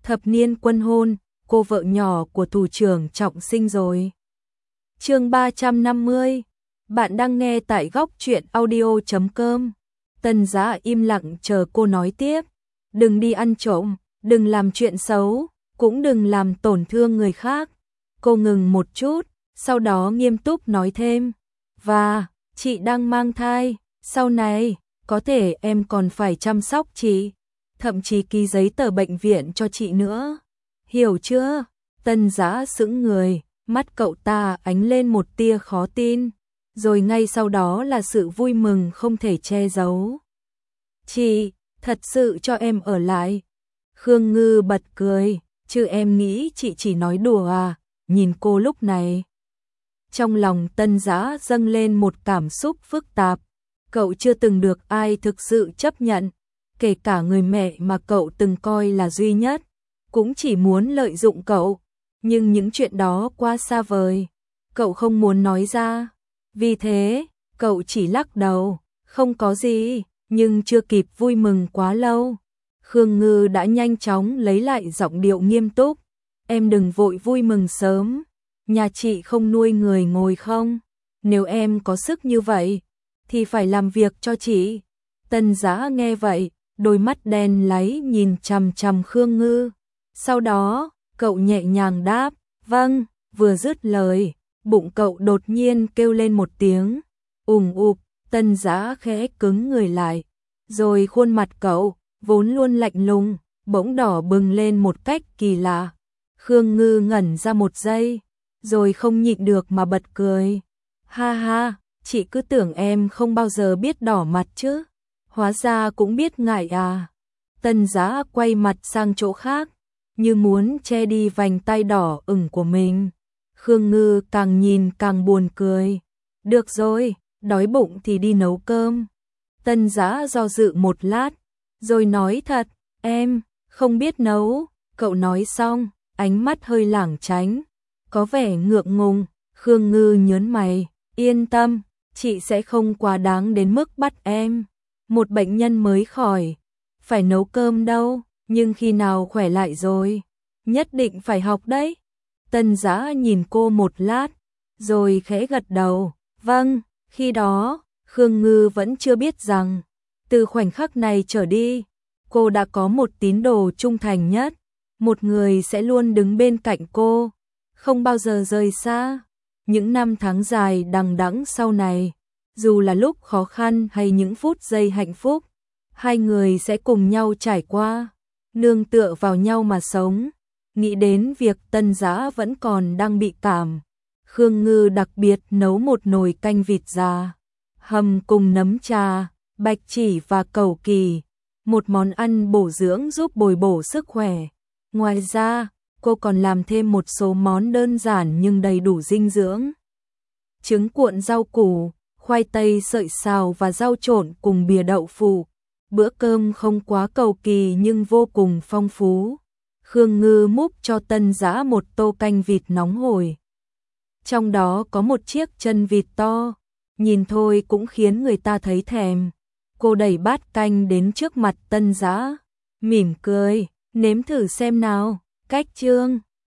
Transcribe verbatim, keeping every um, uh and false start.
Thập niên quân hôn, cô vợ nhỏ của thủ trưởng Trọng Sinh rồi. Chương ba trăm năm mươi. Bạn đang nghe tại góc truyện audio chấm com. Tân Giá im lặng chờ cô nói tiếp. Đừng đi ăn trộm, đừng làm chuyện xấu, cũng đừng làm tổn thương người khác. Cô ngừng một chút, sau đó nghiêm túc nói thêm. Và, chị đang mang thai, sau này, có thể em còn phải chăm sóc chị. Thậm chí ký giấy tờ bệnh viện cho chị nữa. Hiểu chưa? Tân Giá sững người, mắt cậu ta ánh lên một tia khó tin. Rồi ngay sau đó là sự vui mừng không thể che giấu. Chị, thật sự cho em ở lại. Khương Ngư bật cười, chứ em nghĩ chị chỉ nói đùa à, nhìn cô lúc này. Trong lòng Tân Giá dâng lên một cảm xúc phức tạp. Cậu chưa từng được ai thực sự chấp nhận, kể cả người mẹ mà cậu từng coi là duy nhất, cũng chỉ muốn lợi dụng cậu. Nhưng những chuyện đó quá xa vời, cậu không muốn nói ra. Vì thế, cậu chỉ lắc đầu, không có gì, nhưng chưa kịp vui mừng quá lâu. Khương Ngư đã nhanh chóng lấy lại giọng điệu nghiêm túc. Em đừng vội vui mừng sớm, nhà chị không nuôi người ngồi không. Nếu em có sức như vậy, thì phải làm việc cho chị. Tân Giá nghe vậy, đôi mắt đen láy nhìn chằm chằm Khương Ngư. Sau đó, cậu nhẹ nhàng đáp, vâng, vừa dứt lời, bụng cậu đột nhiên kêu lên một tiếng, ùng ục. Tân Giá khẽ cứng người lại, rồi khuôn mặt cậu, vốn luôn lạnh lùng, bỗng đỏ bừng lên một cách kỳ lạ. Khương Ngư ngẩn ra một giây, rồi không nhịn được mà bật cười. Ha ha, chị cứ tưởng em không bao giờ biết đỏ mặt chứ, hóa ra cũng biết ngại à. Tân Giá quay mặt sang chỗ khác, như muốn che đi vành tai đỏ ửng của mình. Khương Ngư càng nhìn càng buồn cười. Được rồi, đói bụng thì đi nấu cơm. Tân Giá do dự một lát, rồi nói thật, em không biết nấu. Cậu nói xong, ánh mắt hơi lảng tránh, có vẻ ngượng ngùng. Khương Ngư nhớn mày, yên tâm, chị sẽ không quá đáng đến mức bắt em, một bệnh nhân mới khỏi, phải nấu cơm đâu, nhưng khi nào khỏe lại rồi, nhất định phải học đấy. Tân Giá nhìn cô một lát, rồi khẽ gật đầu, vâng. Khi đó, Khương Ngư vẫn chưa biết rằng, từ khoảnh khắc này trở đi, cô đã có một tín đồ trung thành nhất, một người sẽ luôn đứng bên cạnh cô, không bao giờ rời xa. Những năm tháng dài đằng đẵng sau này, dù là lúc khó khăn hay những phút giây hạnh phúc, hai người sẽ cùng nhau trải qua, nương tựa vào nhau mà sống. Nghĩ đến việc Tân Giá vẫn còn đang bị cảm, Khương Ngư đặc biệt nấu một nồi canh vịt già, hầm cùng nấm trà, bạch chỉ và cẩu kỳ, một món ăn bổ dưỡng giúp bồi bổ sức khỏe. Ngoài ra, cô còn làm thêm một số món đơn giản nhưng đầy đủ dinh dưỡng. Trứng cuộn rau củ, khoai tây sợi xào và rau trộn cùng bìa đậu phụ. Bữa cơm không quá cầu kỳ nhưng vô cùng phong phú. Khương Ngư múc cho Tân Giá một tô canh vịt nóng hổi. Trong đó có một chiếc chân vịt to, nhìn thôi cũng khiến người ta thấy thèm. Cô đẩy bát canh đến trước mặt Tân Giá, mỉm cười, nếm thử xem nào. Cách chương